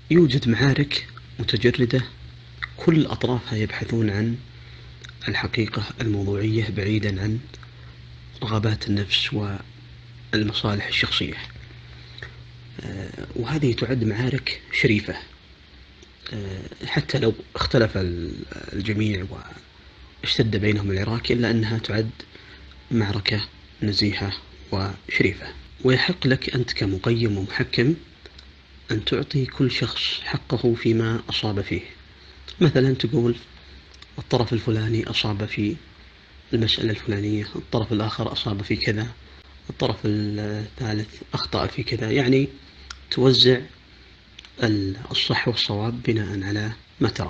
يوجد معارك متجردة كل أطرافها يبحثون عن الحقيقة الموضوعية بعيدا عن رغبات النفس والمصالح الشخصية، وهذه تعد معارك شريفة حتى لو اختلف الجميع واشتد بينهم العراك، إلا أنها تعد معركة نزيهة وشريفة. ويحق لك أنت كمقيم ومحكم أن تعطي كل شخص حقه فيما أصاب فيه. مثلا تقول الطرف الفلاني أصاب في المسألة الفلانية، الطرف الآخر أصاب في كذا، الطرف الثالث أخطأ في كذا، يعني توزع الصح والصواب بناء على ما تراه،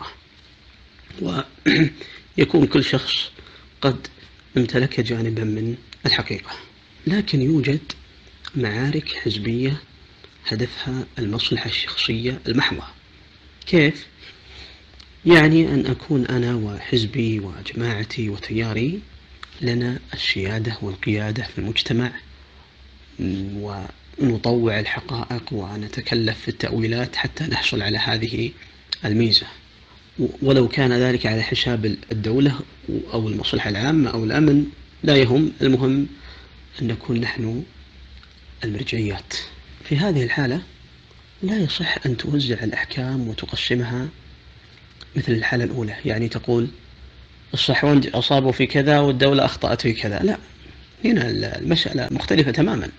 ويكون كل شخص قد امتلك جانبا من الحقيقة. لكن يوجد معارك حزبية هدفها المصلحة الشخصية المحضة. كيف؟ يعني أن أكون أنا وحزبي وجماعتي وتياري لنا السيادة والقيادة في المجتمع، ونطوع الحقائق ونتكلف في التأويلات حتى نحصل على هذه الميزة، ولو كان ذلك على حساب الدولة أو المصلحة العامة أو الأمن لا يهم، المهم أن نكون نحن المرجعيات. في هذه الحالة لا يصح أن توزع الأحكام وتقسمها مثل الحالة الأولى، يعني تقول الصحوان أصابوا في كذا والدولة أخطأت في كذا. لا، هنا المسألة مختلفة تماما.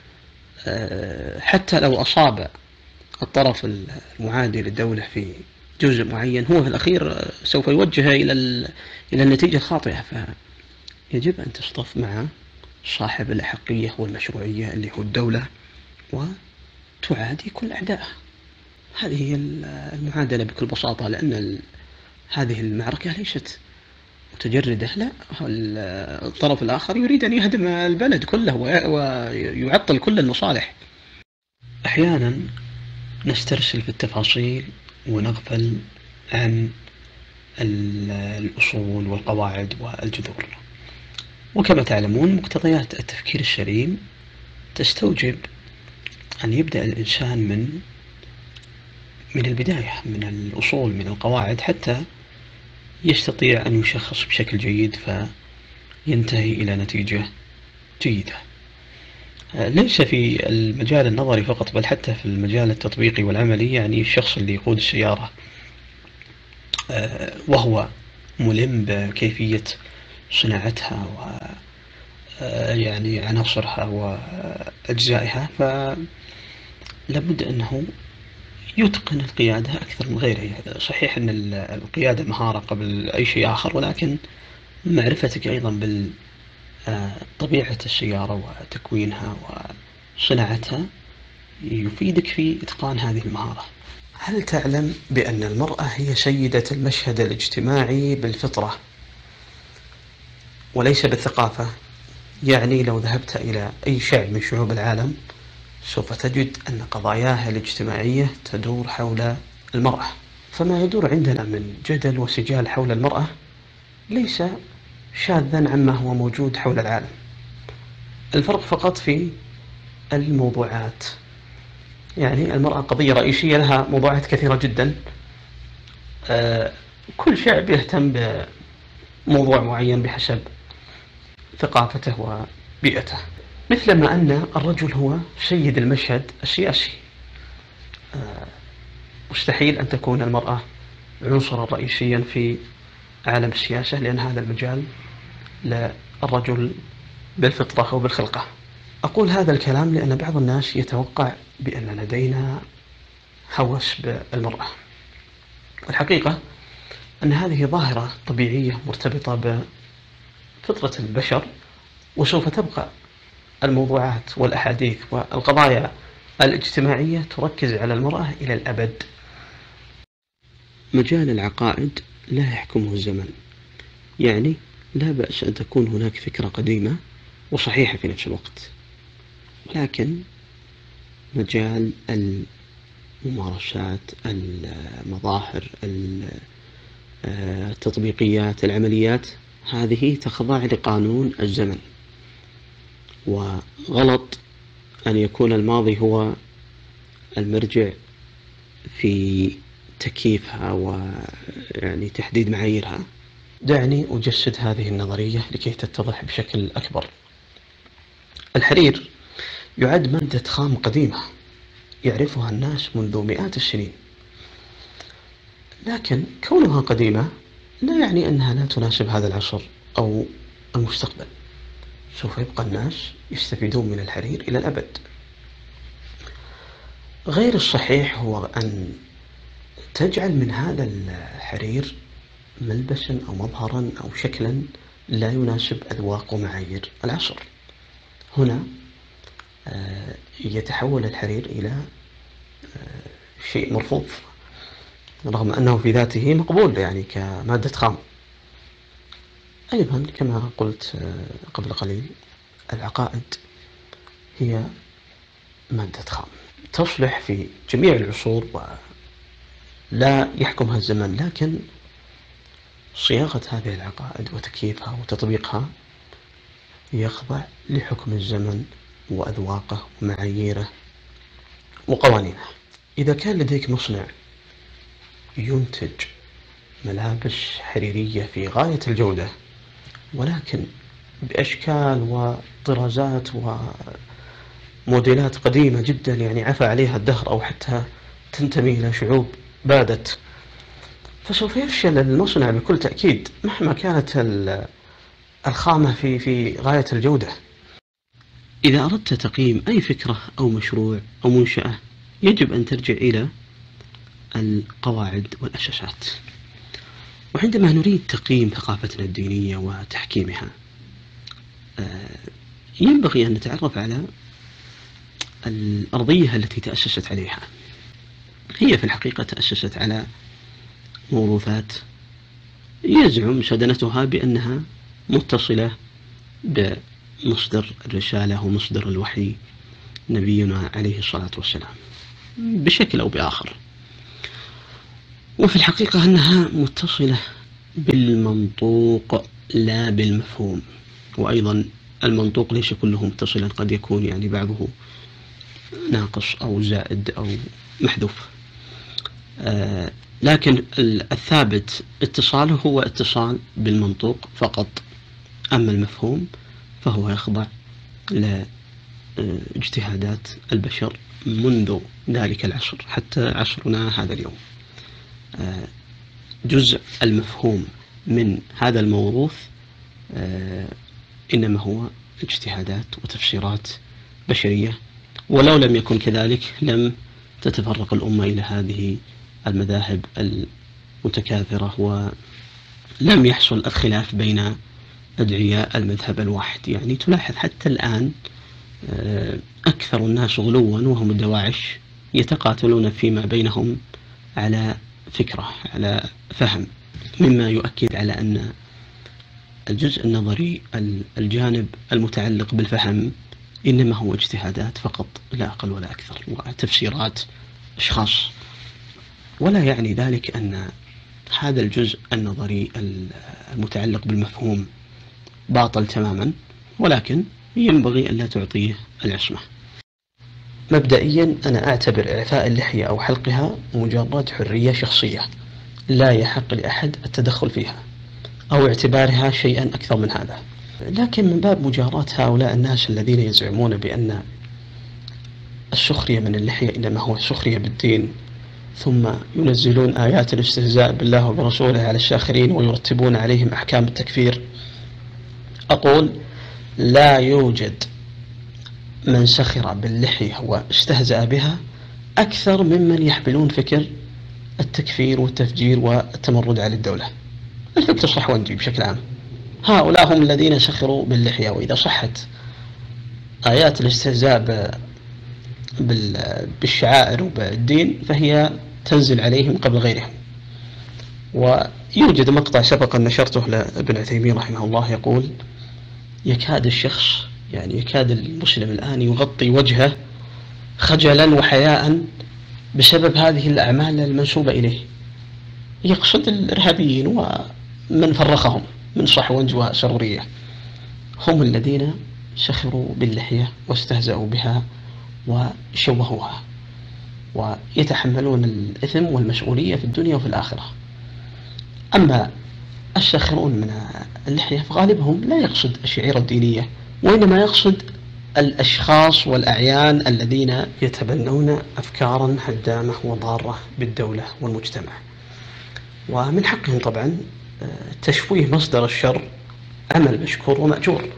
حتى لو أصاب الطرف المعادي للدولة في جزء معين، هو في الأخير سوف يوجه إلى النتيجة الخاطئة، فيجب أن تصطف مع صاحب الأحقية والمشروعية اللي هو الدولة وتعادي كل أعدائها. هذه هي المعادلة بكل بساطة، لأن هذه المعركة ليست متجردة، لا، الطرف الآخر يريد أن يهدم البلد كله ويعطل كل المصالح. أحيانا نسترسل في التفاصيل ونغفل عن الأصول والقواعد والجذور، وكما تعلمون مقتضيات التفكير السليم تستوجب أن يبدأ الإنسان من البداية، من الأصول، من القواعد، حتى يستطيع أن يشخص بشكل جيد فينتهي إلى نتيجة جيدة. ليس في المجال النظري فقط، بل حتى في المجال التطبيقي والعملي. يعني الشخص اللي يقود السيارة وهو ملم بكيفية صناعتها و يعني عناصرها وأجزائها، فلابد أنه يتقن القيادة أكثر من غيره. صحيح أن القيادة مهارة قبل أي شيء آخر، ولكن معرفتك أيضا بطبيعة السيارة وتكوينها وصناعتها يفيدك في إتقان هذه المهارة. هل تعلم بأن المرأة هي سيدة المشهد الاجتماعي بالفطرة وليس بالثقافة؟ يعني لو ذهبت إلى أي شعب من شعوب العالم سوف تجد أن قضاياها الاجتماعية تدور حول المرأة، فما يدور عندنا من جدل وسجال حول المرأة ليس شاذا عما هو موجود حول العالم. الفرق فقط في الموضوعات. يعني المرأة قضية رئيسية، لها موضوعات كثيرة جدا. كل شعب يهتم بموضوع معين بحسب ثقافته وبيئته، مثلما أن الرجل هو سيد المشهد السياسي. مستحيل أن تكون المرأة عنصرا رئيسيا في عالم السياسة، لأن هذا المجال للرجل بالفطرة أو بالخلقة. أقول هذا الكلام لأن بعض الناس يتوقع بأن لدينا هوس بالمرأة، والحقيقة أن هذه ظاهرة طبيعية مرتبطة بفطرة البشر، وسوف تبقى الموضوعات والأحاديث والقضايا الاجتماعية تركز على المرأة إلى الأبد. مجال العقائد لا يحكمه الزمن، يعني لا بأس أن تكون هناك فكرة قديمة وصحيحة في نفس الوقت، لكن مجال الممارسات، المظاهر، التطبيقيات، العمليات، هذه تخضع لقانون الزمن. وغلط أن يكون الماضي هو المرجع في تكييفها ويعني تحديد معاييرها، دعني أجسد هذه النظرية لكي تتضح بشكل أكبر. الحرير يعد مادة خام قديمة يعرفها الناس منذ مئات السنين، لكن كونها قديمة لا يعني أنها لا تناسب هذا العصر أو المستقبل. سوف يبقى الناس يستفيدون من الحرير إلى الأبد. غير الصحيح هو أن تجعل من هذا الحرير ملبسا أو مظهرا أو شكلا لا يناسب أذواق ومعايير العصر. هنا يتحول الحرير إلى شيء مرفوض، رغم أنه في ذاته مقبول يعني كمادة خام. أيضا كما قلت قبل قليل، العقائد هي مادة خام تصلح في جميع العصور ولا يحكمها الزمن، لكن صياغة هذه العقائد وتكييفها وتطبيقها يخضع لحكم الزمن وأذواقه ومعاييره وقوانينه. إذا كان لديك مصنع ينتج ملابس حريرية في غاية الجودة، ولكن بأشكال وطرازات وموديلات قديمة جدا يعني عفى عليها الدهر أو حتى تنتمي إلى شعوب بادت، فسوف يفشل المصنع بكل تأكيد مهما كانت الخامة في غاية الجودة. إذا أردت تقييم أي فكرة أو مشروع أو منشأة يجب أن ترجع إلى القواعد والأساسات. وعندما نريد تقييم ثقافتنا الدينية وتحكيمها، ينبغي أن نتعرف على الأرضية التي تأسست عليها. هي في الحقيقة تأسست على موروثات يزعم سدنتها بأنها متصلة بمصدر الرسالة ومصدر الوحي نبينا عليه الصلاة والسلام بشكل أو بآخر، وفي الحقيقة أنها متصلة بالمنطوق لا بالمفهوم. وأيضا المنطوق ليس كله متصلا، قد يكون يعني بعضه ناقص أو زائد أو محذوف، لكن الثابت اتصاله هو اتصال بالمنطوق فقط. أما المفهوم فهو يخضع لاجتهادات البشر منذ ذلك العصر حتى عصرنا هذا اليوم. جزء المفهوم من هذا الموروث إنما هو اجتهادات وتفسيرات بشرية، ولو لم يكن كذلك لم تتفرق الأمة إلى هذه المذاهب المتكاثرة، ولم يحصل الخلاف بين أدعياء المذهب الواحد. يعني تلاحظ حتى الآن أكثر الناس غلوا وهم الدواعش يتقاتلون فيما بينهم على فكرة، على فهم، مما يؤكد على أن الجزء النظري، الجانب المتعلق بالفهم، إنما هو اجتهادات فقط لا أقل ولا أكثر، وتفسيرات أشخاص. ولا يعني ذلك أن هذا الجزء النظري المتعلق بالمفهوم باطل تماما، ولكن ينبغي أن لا تعطيه العصمة. مبدئيا أنا أعتبر إعفاء اللحية أو حلقها مجرد حرية شخصية لا يحق لأحد التدخل فيها أو اعتبارها شيئا أكثر من هذا. لكن من باب مجاراة هؤلاء الناس الذين يزعمون بأن السخرية من اللحية إنما هو سخرية بالدين، ثم ينزلون آيات الاستهزاء بالله وبرسوله على الساخرين ويرتبون عليهم أحكام التكفير، أقول لا يوجد من سخر باللحية واستهزأ بها أكثر ممن يحملون فكر التكفير والتفجير والتمرد على الدولة، الفكر الصحوندي بشكل عام. هؤلاء هم الذين سخروا باللحية، وإذا صحت آيات الاستهزاء بالشعائر وبالدين فهي تنزل عليهم قبل غيرهم. ويوجد مقطع سبق أن نشرته لابن عثيمين رحمه الله يقول: يكاد الشخص، يعني يكاد المسلم الآن يغطي وجهه خجلا وحياء بسبب هذه الأعمال المنسوبة إليه. يقصد الإرهابيين ومن فرقهم من صحونج وسرورية، هم الذين سخروا باللحية واستهزأوا بها وشوهوها. ويتحملون الإثم والمسؤولية في الدنيا وفي الآخرة. أما الساخرون من اللحية فغالبهم لا يقصد الشعيرة الدينية، وإنما يقصد الأشخاص والأعيان الذين يتبنون أفكارا هدامة وضارة بالدولة والمجتمع، ومن حقهم طبعا تشويه مصدر الشر عمل مشكور ومأجور.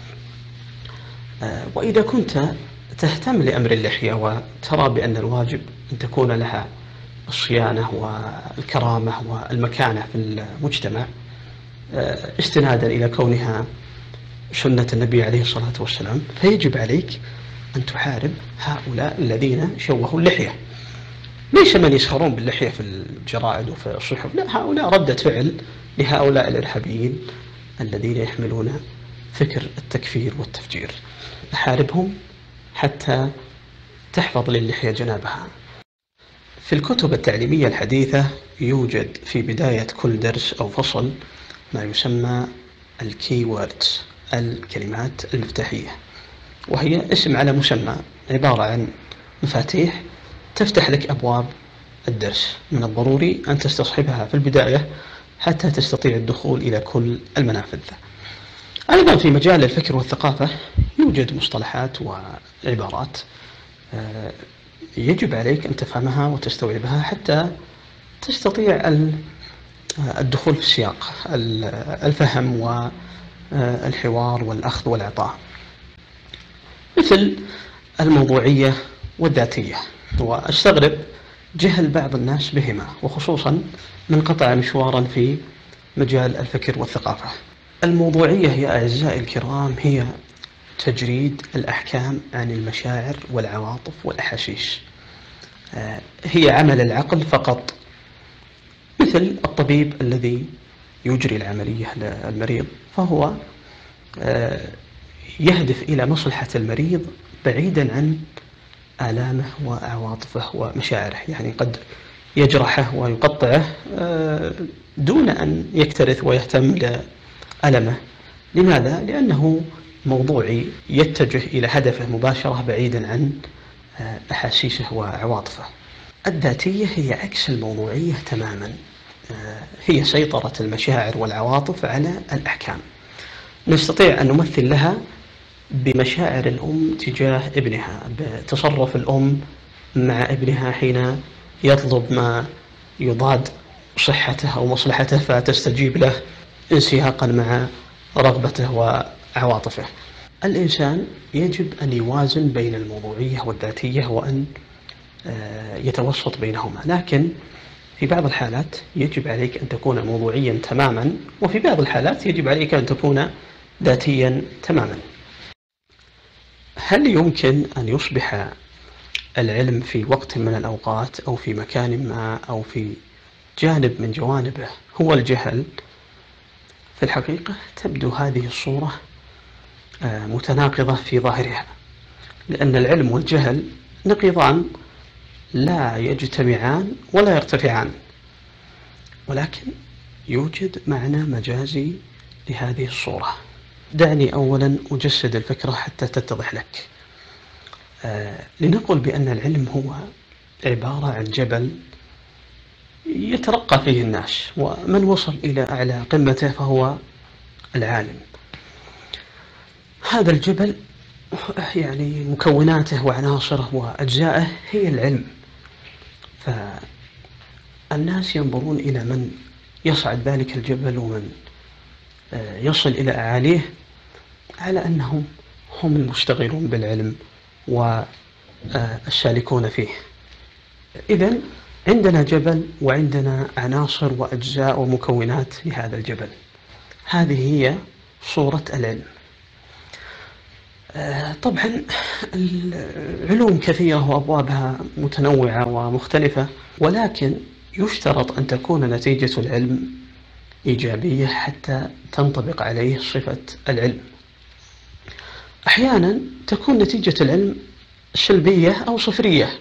وإذا كنت تهتم لأمر اللحية وترى بأن الواجب أن تكون لها الصيانة والكرامة والمكانة في المجتمع استنادا إلى كونها سنة النبي عليه الصلاة والسلام، فيجب عليك أن تحارب هؤلاء الذين شوهوا اللحية. ليس من يسخرون باللحية في الجرائد وفي الصحف، لا، هؤلاء ردة فعل لهؤلاء الإرهابيين الذين يحملون فكر التكفير والتفجير. أحاربهم حتى تحفظ للحية جنابها. في الكتب التعليمية الحديثة يوجد في بداية كل درس أو فصل ما يسمى الكي ووردز، الكلمات المفتاحية، وهي اسم على مسمى، عبارة عن مفاتيح تفتح لك أبواب الدرس. من الضروري أن تستصحبها في البداية حتى تستطيع الدخول إلى كل المنافذ. أيضا في مجال الفكر والثقافة يوجد مصطلحات وعبارات يجب عليك أن تفهمها وتستوعبها حتى تستطيع الدخول في السياق، الفهم والحوار والأخذ والعطاء، مثل الموضوعية والذاتية. وأستغرب جهل بعض الناس بهما، وخصوصا من قطع مشوارا في مجال الفكر والثقافة. الموضوعية يا أعزائي الكرام هي تجريد الأحكام عن المشاعر والعواطف والأحاسيس، هي عمل العقل فقط، مثل الطبيب الذي يجري العملية للمريض فهو يهدف إلى مصلحة المريض بعيدا عن آلامه وعواطفه ومشاعره. يعني قد يجرحه ويقطعه دون أن يكترث ويهتم لألمه. لماذا؟ لأنه موضوعي يتجه إلى هدفه مباشرة بعيدا عن أحاسيسه وعواطفه. الذاتية هي عكس الموضوعية تماما، هي سيطرة المشاعر والعواطف على الأحكام. نستطيع أن نمثل لها بمشاعر الأم تجاه ابنها، بتصرف الأم مع ابنها حين يطلب ما يضاد صحته أو مصلحته فتستجيب له انسياقا مع رغبته وعواطفه. الإنسان يجب أن يوازن بين الموضوعية والذاتية وأن يتوسط بينهما، لكن في بعض الحالات يجب عليك أن تكون موضوعيا تماما، وفي بعض الحالات يجب عليك أن تكون ذاتيا تماما. هل يمكن أن يصبح العلم في وقت من الأوقات أو في مكان ما أو في جانب من جوانبه هو الجهل؟ في الحقيقة تبدو هذه الصورة متناقضة في ظاهرها، لأن العلم والجهل نقيضان لا يجتمعان ولا يرتفعان، ولكن يوجد معنى مجازي لهذه الصورة. دعني أولا أجسد الفكرة حتى تتضح لك. لنقل بأن العلم هو عبارة عن جبل يترقى فيه الناس، ومن وصل إلى أعلى قمته فهو العالم. هذا الجبل يعني مكوناته وعناصره وأجزائه هي العلم، فالناس ينظرون إلى من يصعد ذلك الجبل ومن يصل إلى أعاليه على أنهم هم المشتغلون بالعلم والسالكون فيه. إذن عندنا جبل وعندنا عناصر وأجزاء ومكونات لهذا الجبل، هذه هي صورة العلم. طبعا العلوم كثيرة وأبوابها متنوعة ومختلفة، ولكن يشترط أن تكون نتيجة العلم إيجابية حتى تنطبق عليه صفة العلم. أحيانا تكون نتيجة العلم سلبية أو صفرية،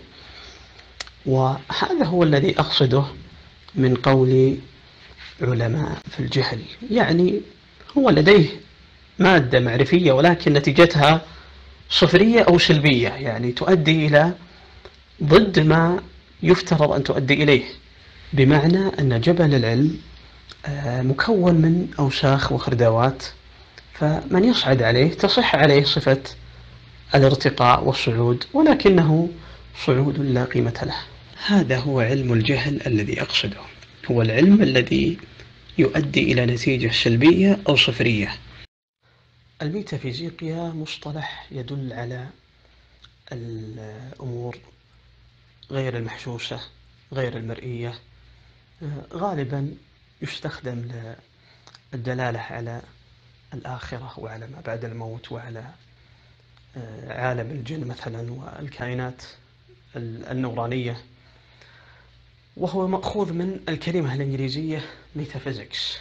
وهذا هو الذي أقصده من قول علماء في الجهل. يعني هو لديه مادة معرفية ولكن نتيجتها صفرية أو سلبية، يعني تؤدي إلى ضد ما يفترض أن تؤدي إليه، بمعنى أن جبل العلم مكون من أوساخ وخردوات، فمن يصعد عليه تصح عليه صفة الارتقاء والصعود، ولكنه صعود لا قيمة له. هذا هو علم الجهل الذي أقصده، هو العلم الذي يؤدي إلى نتيجة سلبية أو صفرية. الميتافيزيقيا مصطلح يدل على الأمور غير المحسوسة غير المرئية، غالبا يستخدم للدلالة على الآخرة وعلى ما بعد الموت وعلى عالم الجن مثلا والكائنات النورانية، وهو مأخوذ من الكلمة الإنجليزية ميتافيزيكس.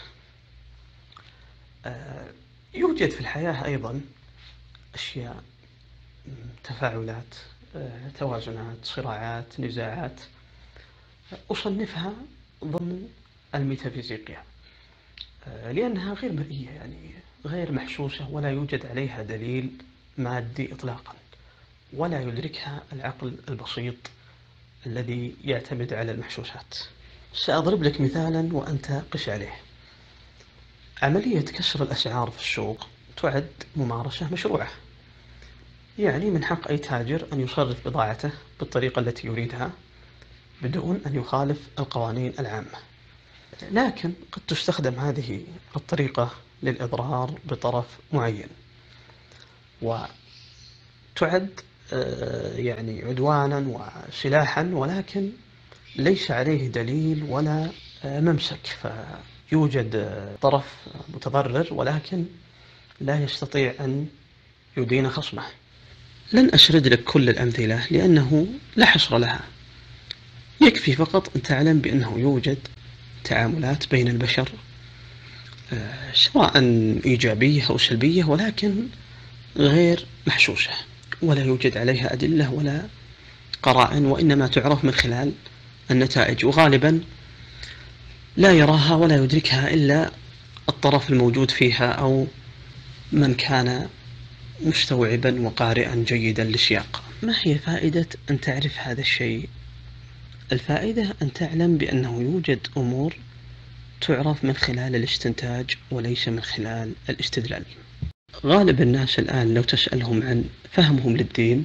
يوجد في الحياة أيضا أشياء، تفاعلات، توازنات، صراعات، نزاعات، أصنفها ضمن الميتافيزيقيا، لأنها غير مرئية، يعني غير محسوسة، ولا يوجد عليها دليل مادي إطلاقا، ولا يدركها العقل البسيط الذي يعتمد على المحسوسات. سأضرب لك مثالا وأنت قس عليه. عملية كسر الأسعار في السوق تعد ممارسة مشروعة، يعني من حق أي تاجر أن يصرف بضاعته بالطريقة التي يريدها بدون أن يخالف القوانين العامة، لكن قد تستخدم هذه الطريقة للإضرار بطرف معين، وتعد يعني عدوانا وسلاحا، ولكن ليس عليه دليل ولا ممسك، فيوجد طرف متضرر ولكن لا يستطيع أن يدين خصمه. لن أسرد لك كل الأمثلة لأنه لا حصر لها، يكفي فقط أن تعلم بأنه يوجد تعاملات بين البشر سواء إيجابية أو سلبية، ولكن غير محسوسة، ولا يوجد عليها أدلة ولا قرائن، وإنما تعرف من خلال النتائج، وغالبا لا يراها ولا يدركها إلا الطرف الموجود فيها أو من كان مستوعبا وقارئا جيدا للسياق. ما هي فائدة أن تعرف هذا الشيء؟ الفائدة أن تعلم بأنه يوجد أمور تعرف من خلال الاستنتاج وليس من خلال الاستدلال. غالب الناس الآن لو تسألهم عن فهمهم للدين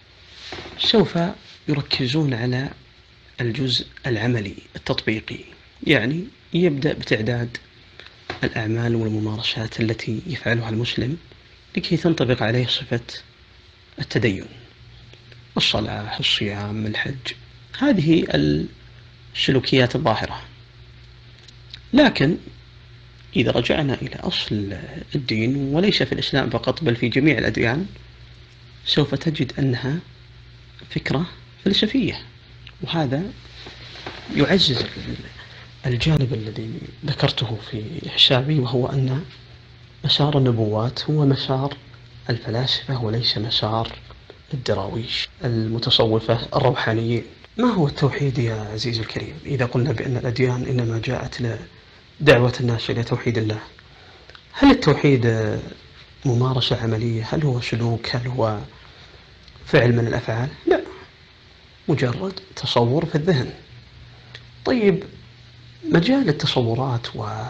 سوف يركزون على الجزء العملي التطبيقي، يعني يبدأ بتعداد الأعمال والممارسات التي يفعلها المسلم لكي تنطبق عليه صفة التدين، الصلاة، الصيام، الحج، هذه السلوكيات الظاهرة. لكن إذا رجعنا إلى أصل الدين، وليس في الإسلام فقط بل في جميع الأديان، سوف تجد أنها فكرة فلسفية، وهذا يعزز الجانب الذي ذكرته في حسابي، وهو أن مسار النبوات هو مسار الفلاسفة وليس مسار الدراويش المتصوفة الروحانيين. ما هو التوحيد يا عزيزي الكريم؟ إذا قلنا بأن الأديان إنما جاءت لدعوة الناس إلى توحيد الله، هل التوحيد ممارسة عملية؟ هل هو سلوك؟ هل هو فعل من الأفعال؟ لا، مجرد تصور في الذهن. طيب، مجال التصورات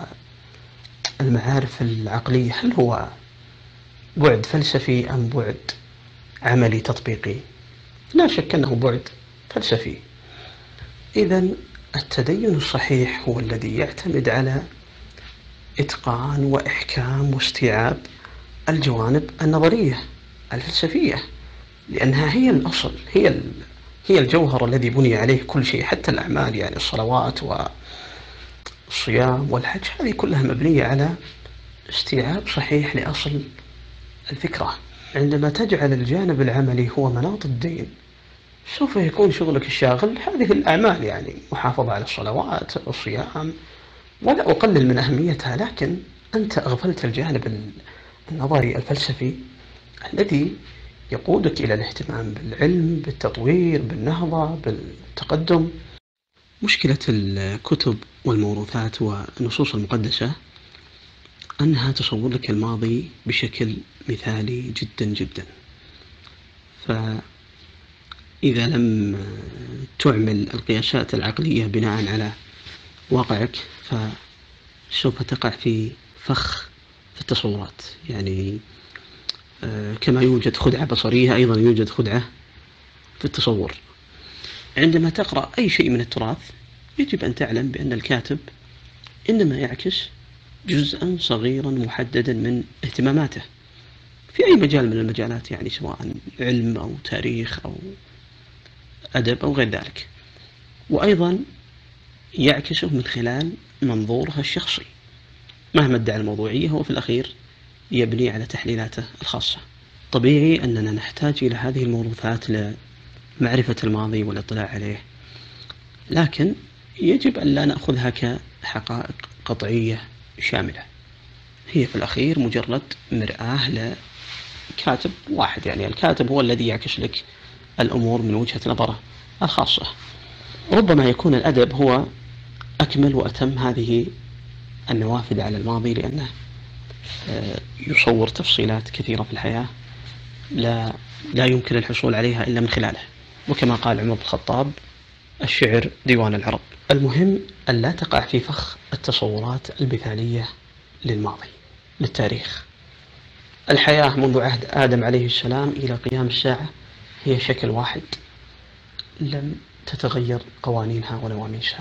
والمعارف العقلية هل هو بعد فلسفي أم بعد عملي تطبيقي؟ لا شك أنه بعد فلسفي. إذن التدين الصحيح هو الذي يعتمد على إتقان وإحكام واستيعاب الجوانب النظرية الفلسفية، لأنها هي الأصل، هي الجوهر الذي بني عليه كل شيء، حتى الأعمال، يعني الصلوات والصيام والحج، هذه كلها مبنية على استيعاب صحيح لأصل الفكرة. عندما تجعل الجانب العملي هو مناط الدين سوف يكون شغلك الشاغل هذه الأعمال، يعني محافظة على الصلوات والصيام، ولا أقلل من أهميتها، لكن أنت أغفلت الجانب النظري الفلسفي الذي يقودك إلى الاهتمام بالعلم، بالتطوير، بالنهضة، بالتقدم. مشكلة الكتب والموروثات والنصوص المقدسة أنها تصور لك الماضي بشكل مثالي جدا جدا، فإذا لم تعمل القياسات العقلية بناء على واقعك فسوف تقع في فخ في التصورات. يعني كما يوجد خدعة بصرية أيضا يوجد خدعة في التصور. عندما تقرأ أي شيء من التراث يجب أن تعلم بأن الكاتب إنما يعكس جزءا صغيرا محددا من اهتماماته في أي مجال من المجالات، يعني سواء علم أو تاريخ أو أدب أو غير ذلك، وأيضا يعكسه من خلال منظورها الشخصي. مهما ادعى الموضوعية هو في الأخير يبني على تحليلاته الخاصة. طبيعي أننا نحتاج إلى هذه الموروثات لمعرفة الماضي والاطلاع عليه، لكن يجب أن لا نأخذها كحقائق قطعية شاملة. هي في الأخير مجرد مرآة لكاتب واحد، يعني الكاتب هو الذي يعكس لك الأمور من وجهة نظره الخاصة. ربما يكون الأدب هو أكمل وأتم هذه النوافذ على الماضي، لأنه يصور تفصيلات كثيرة في الحياة لا يمكن الحصول عليها إلا من خلاله. وكما قال عمر بن الخطاب: الشعر ديوان العرب. المهم أن لا تقع في فخ التصورات المثالية للماضي للتاريخ. الحياة منذ عهد آدم عليه السلام إلى قيام الساعة هي شكل واحد، لم تتغير قوانينها ونواميسها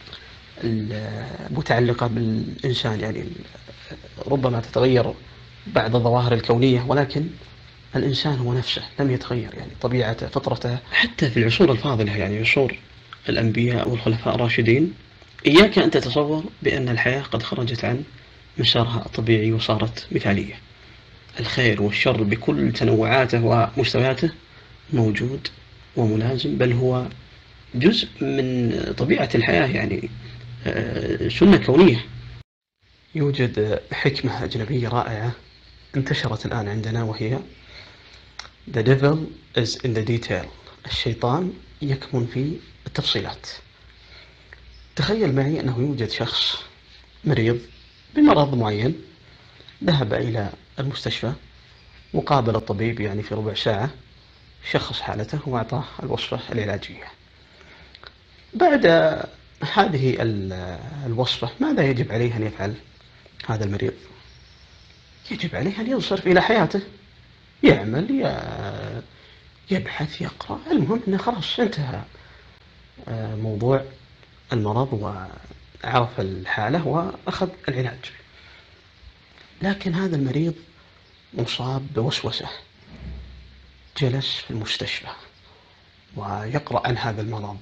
المتعلقة بالإنسان. يعني ربما تتغير بعض الظواهر الكونية، ولكن الإنسان هو نفسه لم يتغير، يعني طبيعته فطرته. حتى في العصور الفاضلة، يعني عصور الأنبياء والخلفاء الراشدين، إياك أن تتصور بأن الحياة قد خرجت عن مسارها الطبيعي وصارت مثالية. الخير والشر بكل تنوعاته ومستوياته موجود وملازم، بل هو جزء من طبيعة الحياة، يعني سنة كونية. يوجد حكمة أجنبية رائعة انتشرت الآن عندنا، وهي The devil is in the detail. الشيطان يكمن في التفصيلات. تخيل معي أنه يوجد شخص مريض بمرض معين، ذهب إلى المستشفى وقابل الطبيب يعني في ربع ساعة، شخص حالته وأعطاه الوصفة العلاجية. بعد هذه الوصفة ماذا يجب عليه أن يفعل هذا المريض؟ يجب عليه أن ينصرف إلى حياته، يعمل، يبحث، يقرأ، المهم أنه خلاص انتهى موضوع المرض وعرف الحالة وأخذ العلاج. لكن هذا المريض مصاب بوسوسة، جلس في المستشفى ويقرأ عن هذا المرض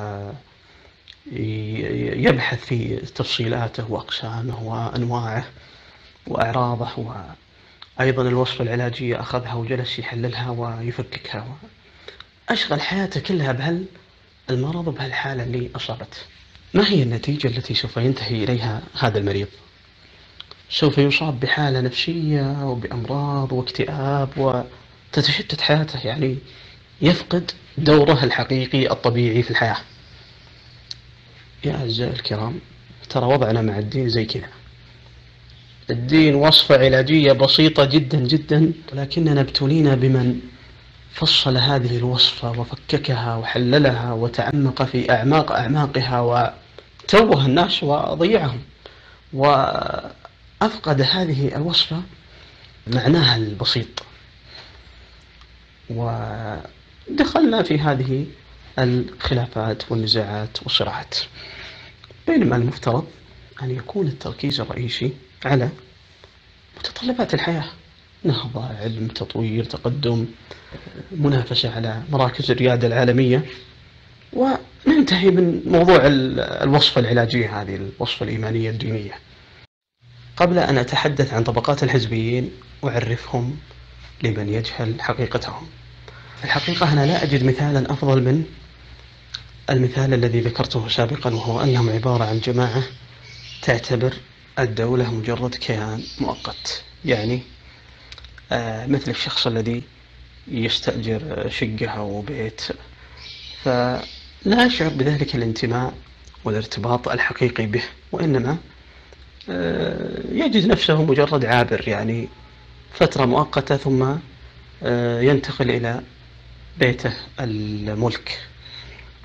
ويبحث في تفصيلاته وأقسامه وأنواعه وأعراضه، وأيضا الوصفة العلاجية أخذها وجلس يحللها ويفككها، أشغل حياته كلها بهالمرض وبهالحالة اللي أصابته. ما هي النتيجة التي سوف ينتهي إليها هذا المريض؟ سوف يصاب بحالة نفسية وبأمراض واكتئاب، وتتشتت حياته، يعني يفقد دوره الحقيقي الطبيعي في الحياة. يا أعزائي الكرام، ترى وضعنا مع الدين زي كذا. الدين وصفة علاجية بسيطة جدا جدا، ولكننا ابتلينا بمن فصل هذه الوصفة وفككها وحللها وتعمق في أعماق أعماقها وتوه الناس وضيعهم، وأفقد هذه الوصفة معناها البسيط، ودخلنا في هذه الخلافات والنزاعات والصراعات. بينما المفترض أن يكون التركيز الرئيسي على متطلبات الحياة: نهضة، علم، تطوير، تقدم، منافسة على مراكز الريادة العالمية، وننتهي من موضوع الوصفة العلاجية، هذه الوصفة الإيمانية الدينية. قبل أن أتحدث عن طبقات الحزبيين أعرفهم لمن يجهل حقيقتهم. الحقيقة أنا لا أجد مثالا أفضل من المثال الذي ذكرته سابقا، وهو أنهم عبارة عن جماعة تعتبر الدولة مجرد كيان مؤقت، يعني مثل الشخص الذي يستأجر شقة أو بيت، فلا يشعر بذلك الانتماء والارتباط الحقيقي به، وإنما يجد نفسه مجرد عابر، يعني فترة مؤقتة ثم ينتقل إلى بيته الملك.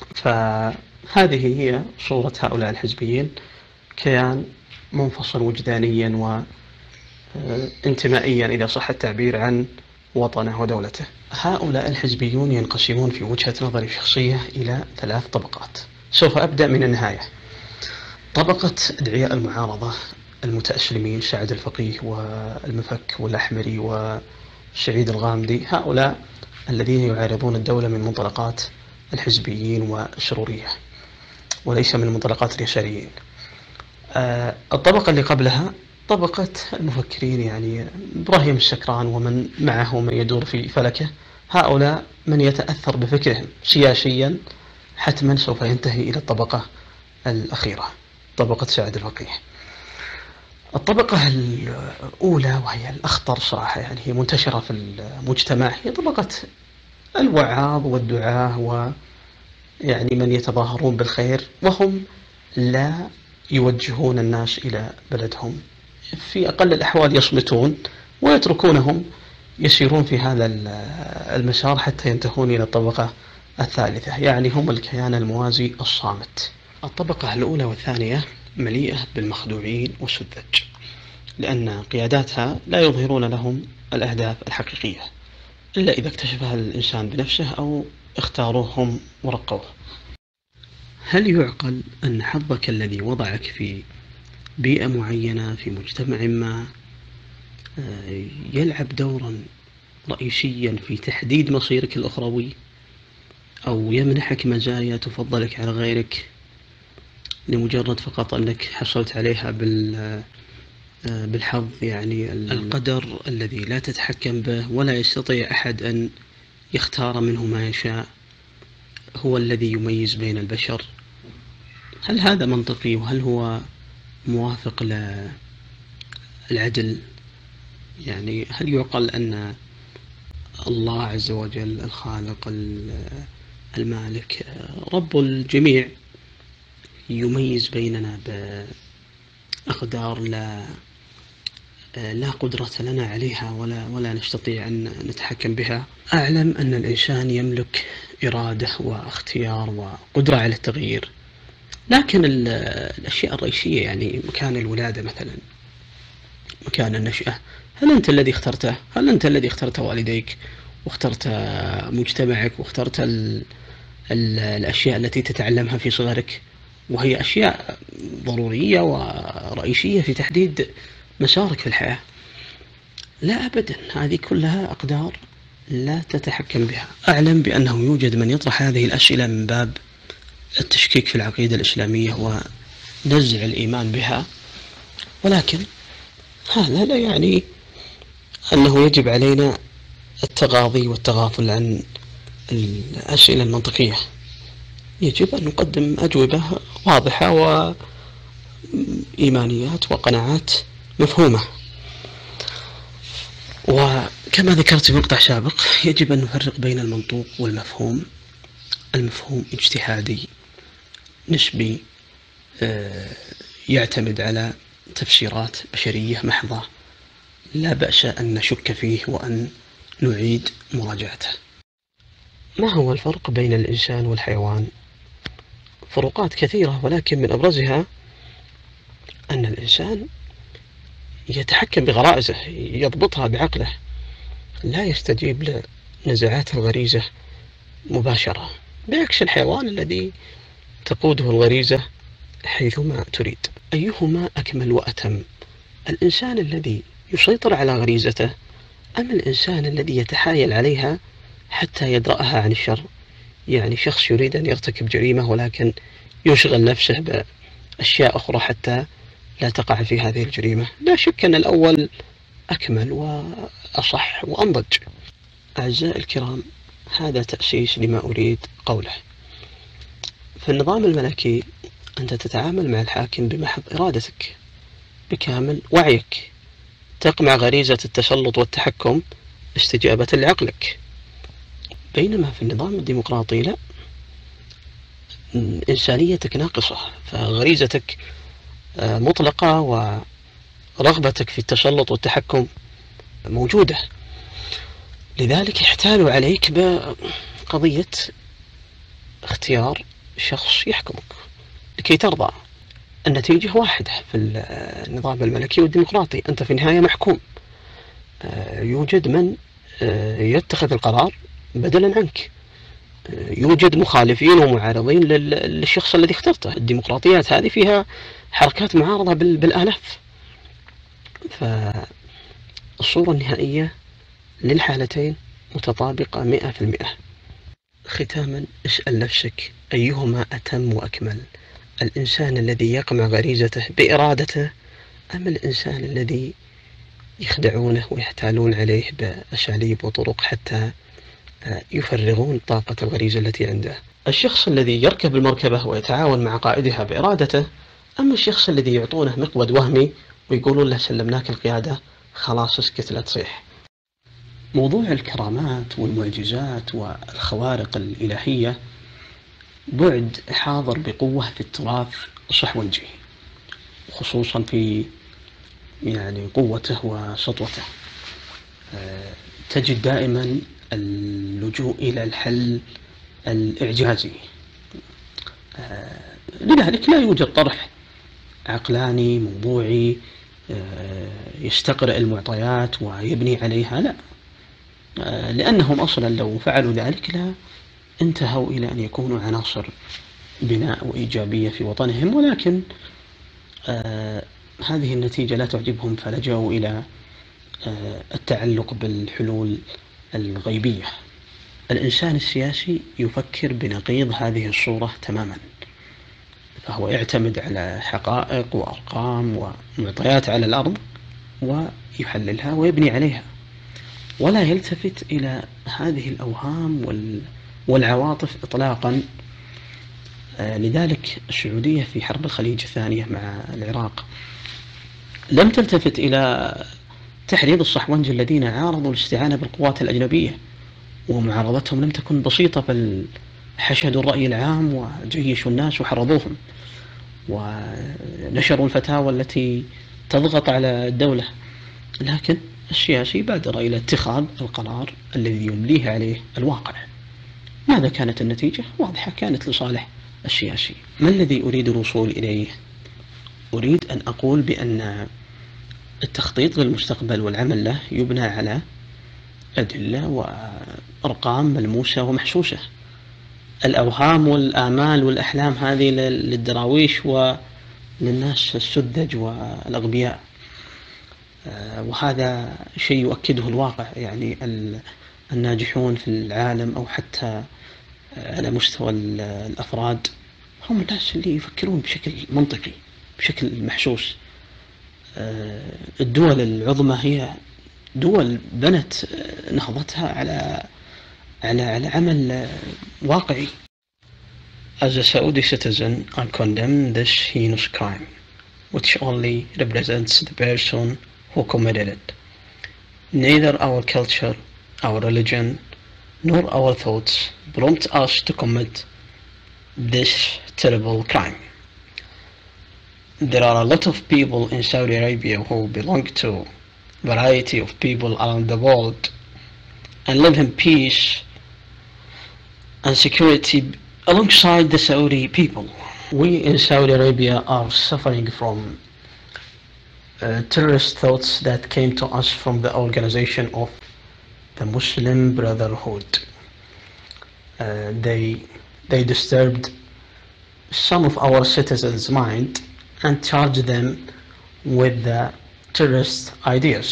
فهذه هي صورة هؤلاء الحزبيين: كيان منفصل وجدانيا وانتمائيا إذا صح التعبير عن وطنه ودولته. هؤلاء الحزبيون ينقسمون في وجهة نظري الشخصية إلى 3 طبقات. سوف أبدأ من النهاية. طبقة أدعياء المعارضة المتأسلمين، سعد الفقيه والمفك والأحمري والسعيد الغامدي، هؤلاء الذين يعارضون الدولة من منطلقات الحزبيين والشرورية وليس من منطلقات اليساريين. الطبقة اللي قبلها طبقة المفكرين، يعني إبراهيم السكران ومن معه ومن يدور في فلكه. هؤلاء من يتأثر بفكرهم سياسيا حتما سوف ينتهي إلى الطبقة الأخيرة، طبقة سعد الفقيه. الطبقة الأولى وهي الأخطر صراحة، يعني هي منتشرة في المجتمع، هي طبقة الوعاظ والدعاة ويعني من يتظاهرون بالخير وهم لا يوجهون الناس إلى بلدهم، في أقل الأحوال يصمتون ويتركونهم يسيرون في هذا المسار حتى ينتهون إلى الطبقة الثالثة، يعني هم الكيان الموازي الصامت. الطبقة الأولى والثانية مليئة بالمخدوعين والسذج، لأن قياداتها لا يظهرون لهم الأهداف الحقيقية إلا إذا اكتشفها الإنسان بنفسه أو اختاروهم ورقوه. هل يعقل أن حظك الذي وضعك في بيئة معينة في مجتمع ما يلعب دورا رئيسيا في تحديد مصيرك الأخروي، أو يمنحك مزايا تفضلك على غيرك لمجرد فقط أنك حصلت عليها بالحظ؟ يعني القدر الذي لا تتحكم به ولا يستطيع أحد أن يختار منه ما يشاء هو الذي يميز بين البشر. هل هذا منطقي؟ وهل هو موافق للعدل؟ يعني هل يعقل أن الله عز وجل الخالق المالك رب الجميع يميز بيننا بأقدار لا قدرة لنا عليها ولا نستطيع أن نتحكم بها؟ أعلم أن الإنسان يملك إرادة واختيار وقدرة على التغيير، لكن الأشياء الرئيسية، يعني مكان الولادة مثلا، مكان النشأة، هل أنت الذي اخترته؟ هل أنت الذي اخترت والديك واخترت مجتمعك واخترت الأشياء التي تتعلمها في صغرك، وهي أشياء ضرورية ورئيسية في تحديد مسارك في الحياة؟ لا أبدا، هذه كلها أقدار لا تتحكم بها. أعلم بأنه يوجد من يطرح هذه الأسئلة من باب التشكيك في العقيدة الإسلامية ونزع الإيمان بها، ولكن هذا لا يعني أنه يجب علينا التغاضي والتغافل عن الأسئلة المنطقية. يجب أن نقدم أجوبة واضحة وإيمانيات وقناعات مفهومة. وكما ذكرت في مقطع سابق، يجب أن نفرق بين المنطوق والمفهوم. المفهوم اجتهادي نسبي يعتمد على تفسيرات بشرية محضة، لا بأس أن نشك فيه وأن نعيد مراجعته. ما هو الفرق بين الإنسان والحيوان؟ فروقات كثيرة، ولكن من أبرزها أن الإنسان يتحكم بغرائزه، يضبطها بعقله، لا يستجيب لنزعات الغريزة مباشرة، بعكس الحيوان الذي تقوده الغريزة حيثما تريد. أيهما أكمل وأتم؟ الإنسان الذي يسيطر على غريزته أم الإنسان الذي يتحايل عليها حتى يدرأها عن الشر؟ يعني شخص يريد أن يرتكب جريمة ولكن يشغل نفسه بأشياء أخرى حتى لا تقع في هذه الجريمة. لا شك أن الأول أكمل وأصح وأنضج. أعزائي الكرام، هذا تأسيس لما أريد قوله. في النظام الملكي أنت تتعامل مع الحاكم بمحض إرادتك، بكامل وعيك، تقمع غريزة التسلط والتحكم استجابة لعقلك. بينما في النظام الديمقراطي لا، إنسانيتك ناقصة، فغريزتك مطلقة ورغبتك في التسلط والتحكم موجودة. لذلك يحتالوا عليك بقضية اختيار شخص يحكمك لكي ترضى. النتيجة واحدة في النظام الملكي والديمقراطي، أنت في النهاية محكوم. يوجد من يتخذ القرار بدلا عنك، يوجد مخالفين ومعارضين للشخص الذي اخترته. الديمقراطيات هذه فيها حركات معارضة بالآلاف. فالصورة النهائية للحالتين متطابقة 100%. ختاما، اسأل نفسك أيهما أتم وأكمل، الإنسان الذي يقمع غريزته بإرادته أم الإنسان الذي يخدعونه ويحتالون عليه بأساليب وطرق حتى يفرغون طاقة الغريزة التي عنده؟ الشخص الذي يركب المركبة ويتعاون مع قائدها بإرادته، أما الشخص الذي يعطونه مقود وهمي ويقولون له سلمناك القيادة خلاص اسكت لا تصيح. موضوع الكرامات والمعجزات والخوارق الإلهية بعد حاضر بقوة في التراث الصحوجي، خصوصا في قوته وسطوته. تجد دائما اللجوء إلى الحل الإعجازي. لذلك لا يوجد طرح عقلاني موضوعي يستقرئ المعطيات ويبني عليها، لا، لأنهم أصلا لو فعلوا ذلك لا انتهوا إلى أن يكونوا عناصر بناء وإيجابية في وطنهم، ولكن هذه النتيجة لا تعجبهم، فلجأوا إلى التعلق بالحلول الغيبية. الإنسان السياسي يفكر بنقيض هذه الصورة تماما، فهو يعتمد على حقائق وأرقام ومعطيات على الأرض ويحللها ويبني عليها، ولا يلتفت إلى هذه الأوهام والعواطف إطلاقا. لذلك السعودية في حرب الخليج الثانية مع العراق لم تلتفت إلى تحريض الصحوانج الذين عارضوا الاستعانة بالقوات الأجنبية، ومعارضتهم لم تكن بسيطة، بل حشدوا الرأي العام وجيشوا الناس وحرضوهم ونشروا الفتاوى التي تضغط على الدولة. لكن السياسي بادر إلى اتخاذ القرار الذي يمليه عليه الواقع. ماذا كانت النتيجة؟ واضحة، كانت لصالح السياسي. ما الذي أريد الوصول إليه؟ أريد أن أقول بأن التخطيط للمستقبل والعمل له يبنى على أدلة وأرقام ملموسة ومحسوسة. الأوهام والآمال والأحلام هذه للدراويش وللناس السذج والأغبياء، وهذا شيء يؤكده الواقع. الناجحون في العالم أو حتى على مستوى الأفراد هم الناس اللي يفكرون بشكل منطقي، بشكل محسوس. الدول العظمى هي دول بنت نهضتها على عمل واقعي. As a Saudi citizen, I condemn this heinous crime, which only represents the person who committed it. Neither our culture, our religion, nor our thoughts prompt us to commit this terrible crime. There are a lot of people in Saudi Arabia who belong to a variety of people around the world and live in peace and security alongside the Saudi people. We in Saudi Arabia are suffering from terrorist thoughts that came to us from the organization of the Muslim Brotherhood. They disturbed some of our citizens' mind and charged them with the terrorist ideas.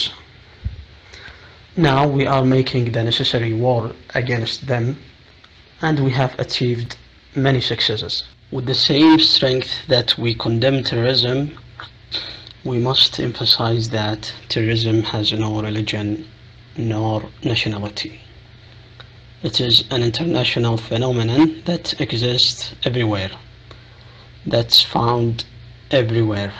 Now we are making the necessary war against them, and we have achieved many successes. With the same strength that we condemn terrorism, we must emphasize that terrorism has no religion nor nationality. It is an international phenomenon that exists everywhere, that's found everywhere.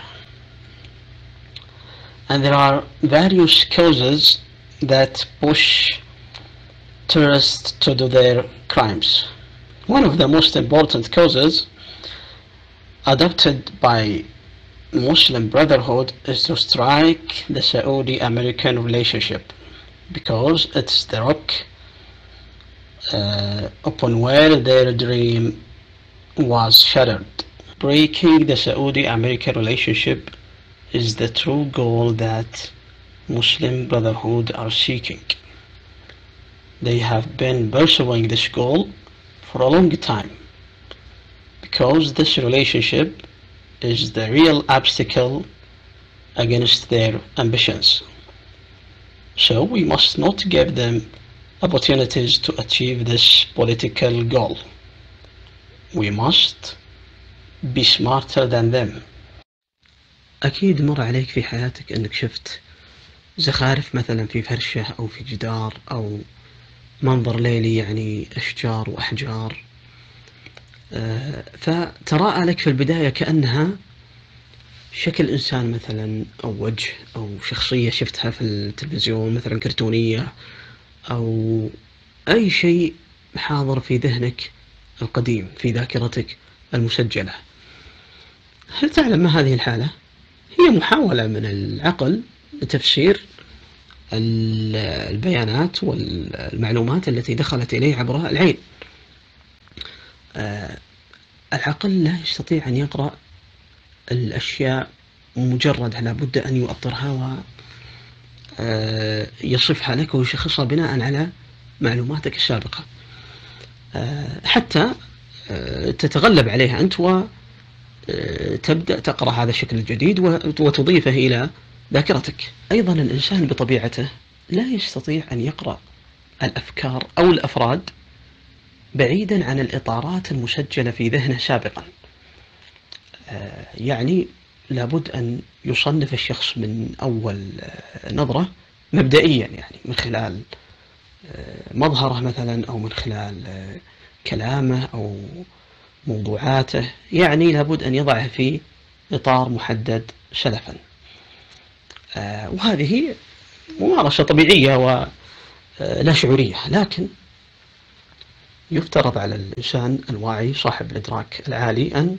And there are various causes that push terrorists to do their crimes. One of the most important causes adopted by Muslim Brotherhood is to strike the Saudi-American relationship, because it's the rock upon where their dream was shattered. Breaking the Saudi-American relationship is the true goal that Muslim Brotherhood are seeking. They have been pursuing this goal for a long time because this relationship is the real obstacle against their ambitions. So we must not give them opportunities to achieve this political goal. We must be smarter than them. أكيد مر عليك في حياتك أنك شفت زخارف مثلا في فرشة أو في جدار أو منظر ليلي، يعني أشجار وأحجار، فتراءى لك في البداية كأنها شكل إنسان مثلا أو وجه أو شخصية شفتها في التلفزيون مثلا كرتونية أو أي شيء حاضر في ذهنك القديم في ذاكرتك المسجلة. هل تعلم ما هذه الحالة؟ هي محاولة من العقل لتفسير البيانات والمعلومات التي دخلت إليه عبر العين. العقل لا يستطيع أن يقرأ الأشياء مجرد، لابد أن يؤطرها ويصفها لك ويشخصها بناء على معلوماتك السابقة حتى تتغلب عليها أنت وتبدأ تقرأ هذا الشكل الجديد وتضيفه إلى ذاكرتك. أيضا الإنسان بطبيعته لا يستطيع أن يقرأ الأفكار أو الأفراد بعيدا عن الإطارات المسجلة في ذهنه سابقا. يعني لابد أن يصنف الشخص من أول نظرة مبدئيا، يعني من خلال مظهره مثلا أو من خلال كلامه أو موضوعاته، يعني لابد أن يضعه في إطار محدد سلفا. وهذه ممارسة طبيعية ولا شعورية، لكن يفترض على الإنسان الواعي صاحب الإدراك العالي أن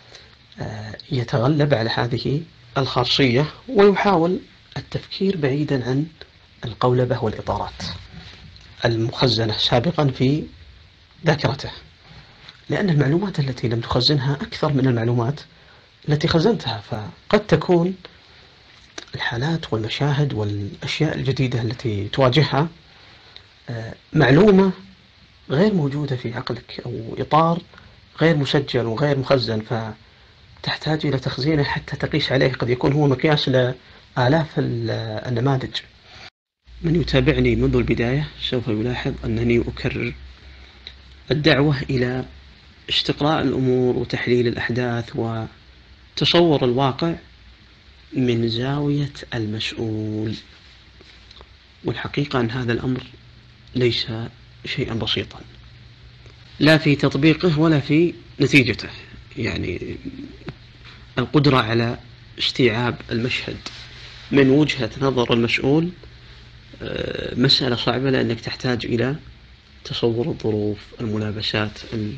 يتغلب على هذه الخاصية ويحاول التفكير بعيدا عن القولبة والإطارات المخزنة سابقا في ذاكرته، لأن المعلومات التي لم تخزنها أكثر من المعلومات التي خزنتها. فقد تكون الحالات والمشاهد والأشياء الجديدة التي تواجهها معلومة غير موجودة في عقلك أو إطار غير مسجل وغير مخزن، فتحتاج إلى تخزينه حتى تقيس عليه. قد يكون هو مقياس لآلاف النماذج. من يتابعني منذ البداية سوف يلاحظ أنني أكرر الدعوة إلى استقراء الأمور وتحليل الأحداث وتصور الواقع من زاوية المسؤول. والحقيقة أن هذا الأمر ليس شيئا بسيطا، لا في تطبيقه ولا في نتيجته. يعني القدرة على استيعاب المشهد من وجهة نظر المسؤول مسألة صعبة، لأنك تحتاج إلى تصور الظروف، الملابسات،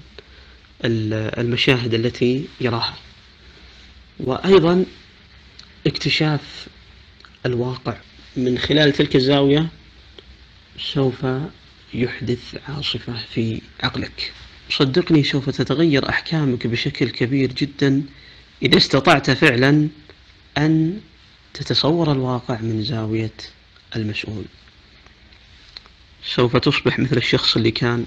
المشاهد التي يراها، وأيضا اكتشاف الواقع من خلال تلك الزاوية سوف يحدث عاصفة في عقلك. صدقني سوف تتغير أحكامك بشكل كبير جدا إذا استطعت فعلا أن تتصور الواقع من زاوية المسؤول. سوف تصبح مثل الشخص اللي كان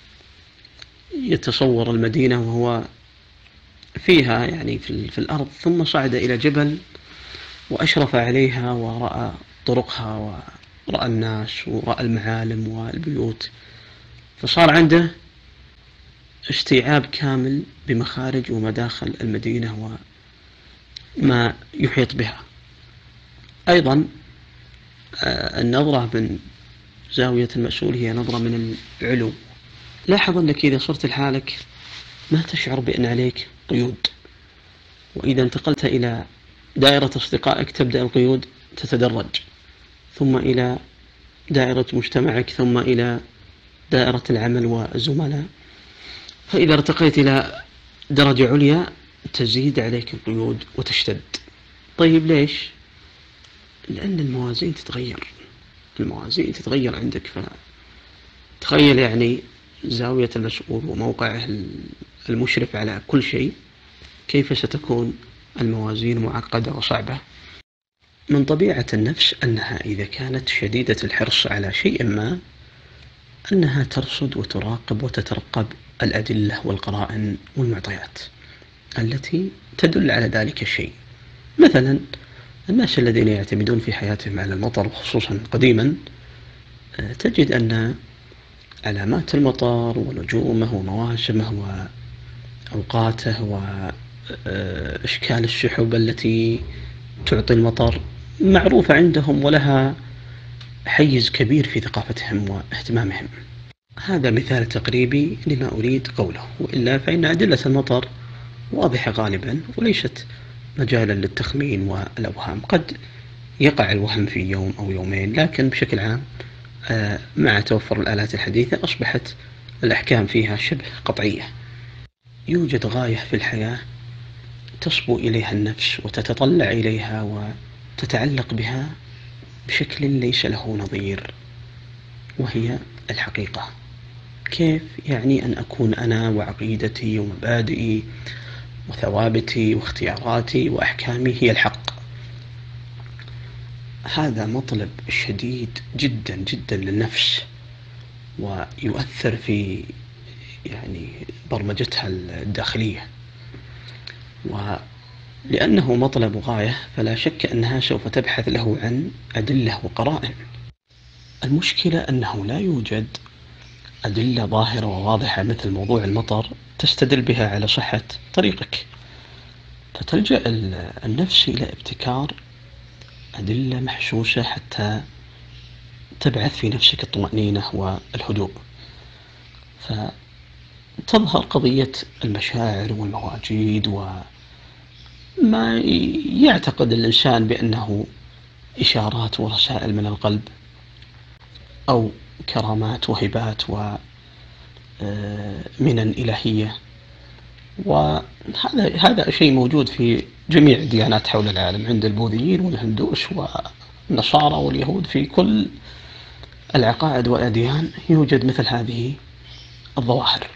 يتصور المدينة وهو فيها، يعني في الأرض، ثم صعد إلى جبل وأشرف عليها ورأى طرقها ورأى الناس ورأى المعالم والبيوت، فصار عنده استيعاب كامل بمخارج ومداخل المدينة وما يحيط بها. أيضا النظرة من زاوية المسؤول هي نظرة من العلو. لاحظ أنك إذا صرت لحالك ما تشعر بأن عليك قيود، وإذا انتقلت إلى دائرة أصدقائك تبدأ القيود تتدرج، ثم إلى دائرة مجتمعك، ثم إلى دائرة العمل والزملاء، فإذا ارتقيت إلى درجة عليا تزيد عليك القيود وتشتد. طيب ليش؟ لأن الموازين تتغير عندك. فتخيل يعني زاوية المسؤول وموقعه المشرف على كل شيء، كيف ستكون الموازين معقدة وصعبة؟ من طبيعة النفس أنها إذا كانت شديدة الحرص على شيء ما، أنها ترصد وتراقب وتترقب الأدلة والقرائن والمعطيات التي تدل على ذلك الشيء. مثلا الناس الذين يعتمدون في حياتهم على المطر، خصوصا قديما، تجد أن علامات المطر ونجومه ومواسمه وأوقاته وإشكال السحب التي تعطي المطر معروفة عندهم ولها حيز كبير في ثقافتهم واهتمامهم. هذا مثال تقريبي لما أريد قوله، وإلا فإن أدلة المطر واضحة غالبا وليست مجالا للتخمين والأوهام. قد يقع الوهم في يوم أو يومين، لكن بشكل عام مع توفر الآلات الحديثة أصبحت الأحكام فيها شبه قطعية. يوجد غاية في الحياة تصبو إليها النفس وتتطلع إليها وتتعلق بها بشكل ليس له نظير، وهي الحقيقة. كيف؟ يعني أن أكون أنا وعقيدتي ومبادئي وثوابتي واختياراتي وأحكامي هي الحق. هذا مطلب شديد جدا جدا للنفس، ويؤثر في برمجتها الداخلية، ولأنه مطلب غاية فلا شك أنها سوف تبحث له عن أدلة وقرائن. المشكلة أنه لا يوجد أدلة ظاهرة وواضحة مثل موضوع المطر تستدل بها على صحة طريقك، فتلجأ النفس إلى ابتكار أدلة محسوسة حتى تبعث في نفسك الطمأنينة والهدوء. فتظهر قضية المشاعر والمواجيد وما يعتقد الإنسان بأنه إشارات ورسائل من القلب أو كرامات وهبات ومنن إلهية. وهذا شيء موجود في جميع الديانات حول العالم، عند البوذيين والهندوس والنصارى واليهود. في كل العقائد والأديان يوجد مثل هذه الظواهر.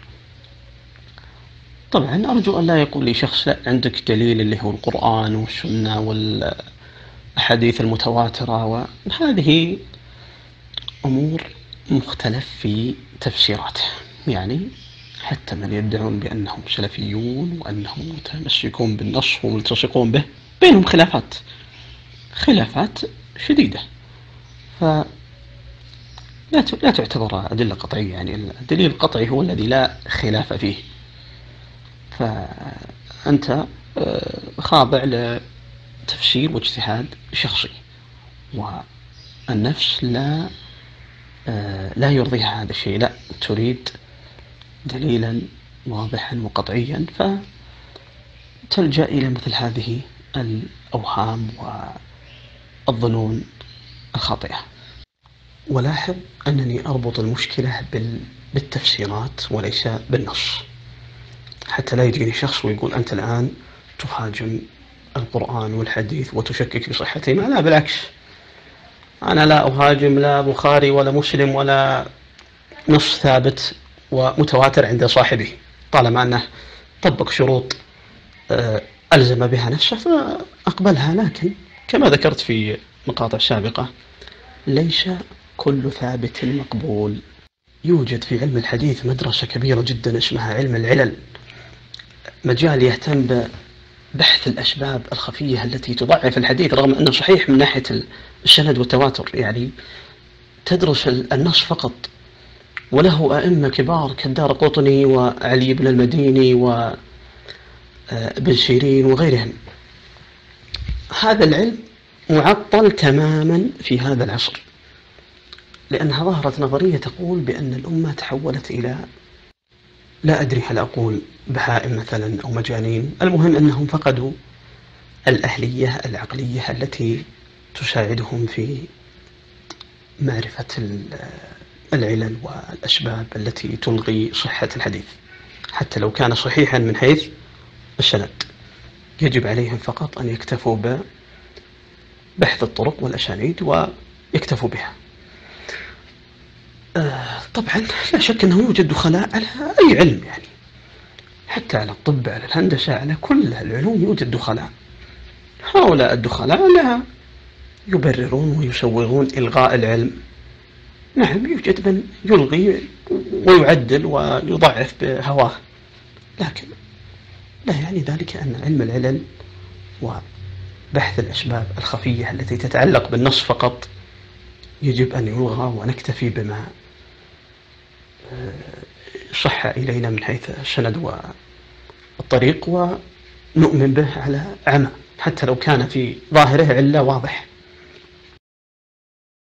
طبعا أرجو أن لا يقول لي شخص لا عندك دليل اللي هو القرآن والسنة والأحاديث المتواترة، وهذه أمور مختلف في تفسيراتها. يعني حتى من يدعون بأنهم سلفيون وأنهم متمسكون بالنص وملتصقون به بينهم خلافات شديدة، فلا تعتبر أدلة قطعية. يعني الدليل القطعي هو الذي لا خلاف فيه، فأنت خاضع لتفسير واجتهاد شخصي، والنفس لا يرضيها هذا الشيء، لا تريد دليلا واضحا وقطعيا، فتلجأ إلى مثل هذه الأوهام والظنون الخاطئة. ولاحظ أنني أربط المشكلة بالتفسيرات وليس بالنص، حتى لا يجيني شخص ويقول أنت الآن تهاجم القرآن والحديث وتشكك بصحتهما. لا، بالعكس، أنا لا أهاجم لا بخاري ولا مسلم ولا نص ثابت ومتواتر عند صاحبه، طالما أنه طبق شروط ألزم بها نفسه فأقبلها. لكن كما ذكرت في مقاطع سابقة، ليس كل ثابت مقبول. يوجد في علم الحديث مدرسة كبيرة جدا اسمها علم العلل، مجال يهتم ببحث الأسباب الخفية التي تضعف الحديث رغم أنه صحيح من ناحية السند والتواتر. يعني تدرس النص فقط، وله أئمة كبار كالدارقطني وعلي بن المديني وابن سيرين وغيرهم. هذا العلم معطل تماما في هذا العصر، لأنها ظهرت نظرية تقول بأن الأمة تحولت إلى، لا أدري هل أقول بهائم مثلا أو مجانين، المهم أنهم فقدوا الأهلية العقلية التي تساعدهم في معرفة العلل والأسباب التي تلغي صحة الحديث. حتى لو كان صحيحا من حيث السند، يجب عليهم فقط أن يكتفوا ببحث الطرق والأسانيد ويكتفوا بها. طبعا لا شك أنه يوجد دخلاء على أي علم، يعني حتى على الطب، على الهندسة، على كل العلوم يوجد دخلاء. هؤلاء الدخلاء لا يبررون ويسوغون إلغاء العلم. نعم يوجد من يلغي ويعدل ويضعف بهواه، لكن لا يعني ذلك أن علم العلل وبحث الأسباب الخفية التي تتعلق بالنص فقط يجب أن يلغى، ونكتفي بما صح إلينا من حيث السند والطريق ونؤمن به على عمى، حتى لو كان في ظاهره علة واضح.